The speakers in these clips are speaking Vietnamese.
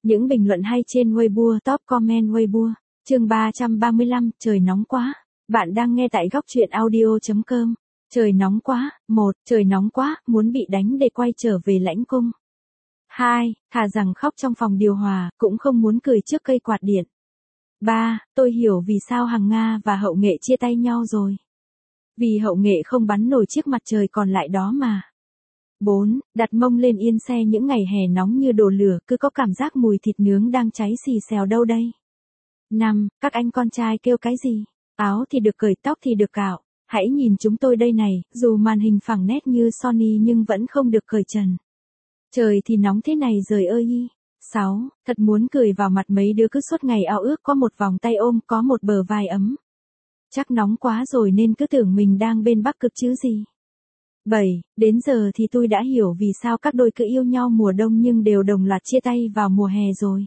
Những bình luận hay trên Weibo, top comment Weibo. Chương 335, trời nóng quá. Bạn đang nghe tại góc truyện audio.com. Trời nóng quá. 1. Trời nóng quá, muốn bị đánh để quay trở về lãnh cung. 2. Thà rằng khóc trong phòng điều hòa, cũng không muốn cười trước cây quạt điện. 3. Tôi hiểu vì sao Hằng Nga và Hậu Nghệ chia tay nhau rồi. Vì Hậu Nghệ không bắn nổi chiếc mặt trời còn lại đó mà. 4. Đặt mông lên yên xe những ngày hè nóng như đổ lửa, cứ có cảm giác mùi thịt nướng đang cháy xì xèo đâu đây. 5. Các anh con trai kêu cái gì? Áo thì được cởi, tóc thì được cạo. Hãy nhìn chúng tôi đây này, dù màn hình phẳng nét như Sony nhưng vẫn không được cởi trần. Trời thì nóng thế này rồi ơi. 6. Thật muốn cười vào mặt mấy đứa cứ suốt ngày ao ước có một vòng tay ôm, có một bờ vai ấm. Chắc nóng quá rồi nên cứ tưởng mình đang bên Bắc Cực chứ gì. 7. Đến giờ thì tôi đã hiểu vì sao các đôi cứ yêu nhau mùa đông nhưng đều đồng loạt chia tay vào mùa hè rồi.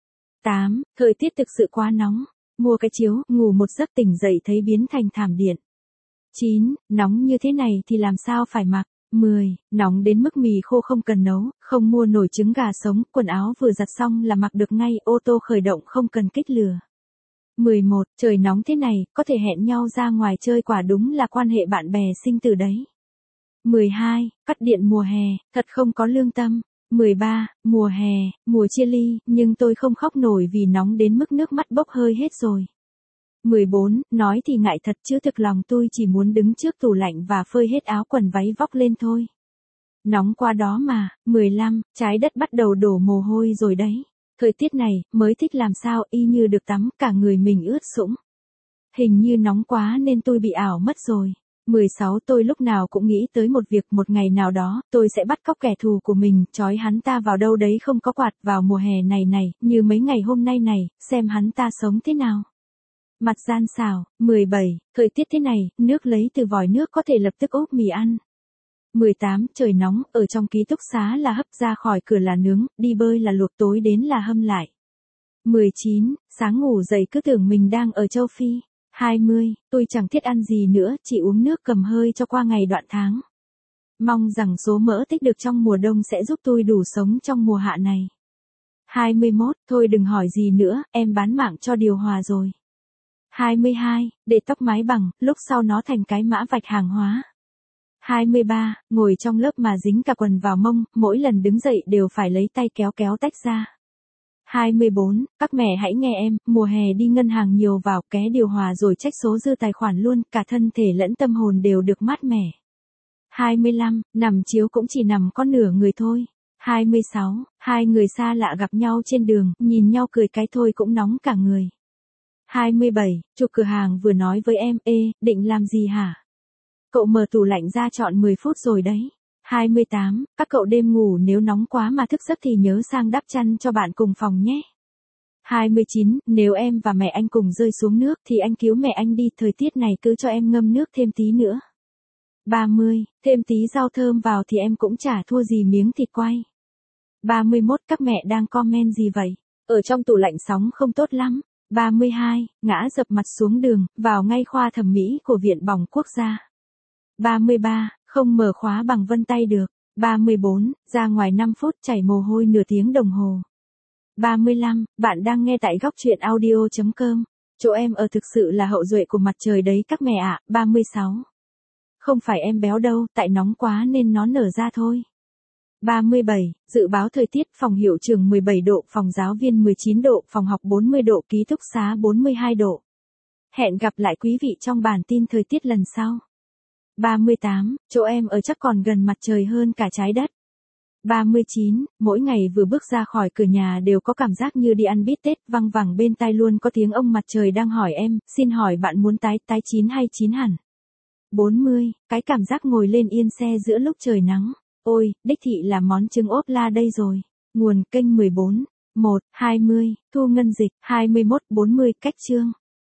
8. Thời tiết thực sự quá nóng. Mua cái chiếu, ngủ một giấc tỉnh dậy thấy biến thành thảm điện. 9. Nóng như thế này thì làm sao phải mặc. 10. Nóng đến mức mì khô không cần nấu, không mua nổi trứng gà sống, quần áo vừa giặt xong là mặc được ngay, ô tô khởi động không cần kích lửa. 11. Trời nóng thế này, có thể hẹn nhau ra ngoài chơi, quả đúng là quan hệ bạn bè sinh tử đấy. 12. Cắt điện mùa hè, thật không có lương tâm. 13. Mùa hè, mùa chia ly, nhưng tôi không khóc nổi vì nóng đến mức nước mắt bốc hơi hết rồi. 14. Nói thì ngại thật chứ thực lòng tôi chỉ muốn đứng trước tủ lạnh và phơi hết áo quần váy vóc lên thôi. Nóng quá đó mà. 15. Trái đất bắt đầu đổ mồ hôi rồi đấy. Thời tiết này, mới thích làm sao, y như được tắm, cả người mình ướt sũng. Hình như nóng quá nên tôi bị ảo mất rồi. 16. Tôi lúc nào cũng nghĩ tới một việc, một ngày nào đó, tôi sẽ bắt cóc kẻ thù của mình, trói hắn ta vào đâu đấy không có quạt vào mùa hè này này, như mấy ngày hôm nay này, xem hắn ta sống thế nào. Mặt gian xảo. 17. Thời tiết thế này, nước lấy từ vòi nước có thể lập tức úp mì ăn. 18. Trời nóng, ở trong ký túc xá là hấp, ra khỏi cửa là nướng, đi bơi là luộc, tối đến là hâm lại. 19. Sáng ngủ dậy cứ tưởng mình đang ở châu Phi. 20. Tôi chẳng thiết ăn gì nữa, chỉ uống nước cầm hơi cho qua ngày đoạn tháng. Mong rằng số mỡ tích được trong mùa đông sẽ giúp tôi đủ sống trong mùa hạ này. 21. Thôi đừng hỏi gì nữa, em bán mạng cho điều hòa rồi. 22. Để tóc mái bằng, lúc sau nó thành cái mã vạch hàng hóa. 23. Ngồi trong lớp mà dính cả quần vào mông, mỗi lần đứng dậy đều phải lấy tay kéo kéo tách ra. 24. Các mẹ hãy nghe em, mùa hè đi ngân hàng nhiều vào, ké điều hòa rồi check số dư tài khoản luôn, cả thân thể lẫn tâm hồn đều được mát mẻ. 25. Nằm chiếu cũng chỉ nằm có nửa người thôi. 26. Hai người xa lạ gặp nhau trên đường, nhìn nhau cười cái thôi cũng nóng cả người. 27. Chủ cửa hàng vừa nói với em, định làm gì hả? Cậu mở tủ lạnh ra chọn 10 phút rồi đấy. 28. Các cậu đêm ngủ nếu nóng quá mà thức giấc thì nhớ sang đắp chăn cho bạn cùng phòng nhé. 29. Nếu em và mẹ anh cùng rơi xuống nước thì anh cứu mẹ anh đi, thời tiết này cứ cho em ngâm nước thêm tí nữa. 30. Thêm tí rau thơm vào thì em cũng chả thua gì miếng thịt quay. 31. Các mẹ đang comment gì vậy? Ở trong tủ lạnh sóng không tốt lắm. 32. Ngã dập mặt xuống đường, vào ngay khoa thẩm mỹ của Viện Bỏng Quốc gia. 33. Không mở khóa bằng vân tay được. 34. Ra ngoài 5 phút chảy mồ hôi nửa tiếng đồng hồ. 35. Bạn đang nghe tại góc truyện audio.com. Chỗ em ở thực sự là hậu duệ của mặt trời đấy các mẹ ạ. 36. Không phải em béo đâu, tại nóng quá nên nó nở ra thôi. 37. Dự báo thời tiết, phòng hiệu trưởng 17 độ, phòng giáo viên 19 độ, phòng học 40 độ, ký túc xá 42 độ. Hẹn gặp lại quý vị trong bản tin thời tiết lần sau. 38. Chỗ em ở chắc còn gần mặt trời hơn cả trái đất. 39. Mỗi ngày vừa bước ra khỏi cửa nhà đều có cảm giác như đi ăn bít tết, văng vẳng bên tai luôn có tiếng ông mặt trời đang hỏi em, xin hỏi bạn muốn tái chín hay chín hẳn? 40. Cái cảm giác ngồi lên yên xe giữa lúc trời nắng. Ôi, đích thị là món trứng ốp la đây rồi. Nguồn kênh 14. 1. 20. Thu ngân dịch. 21. 40. Cách chương.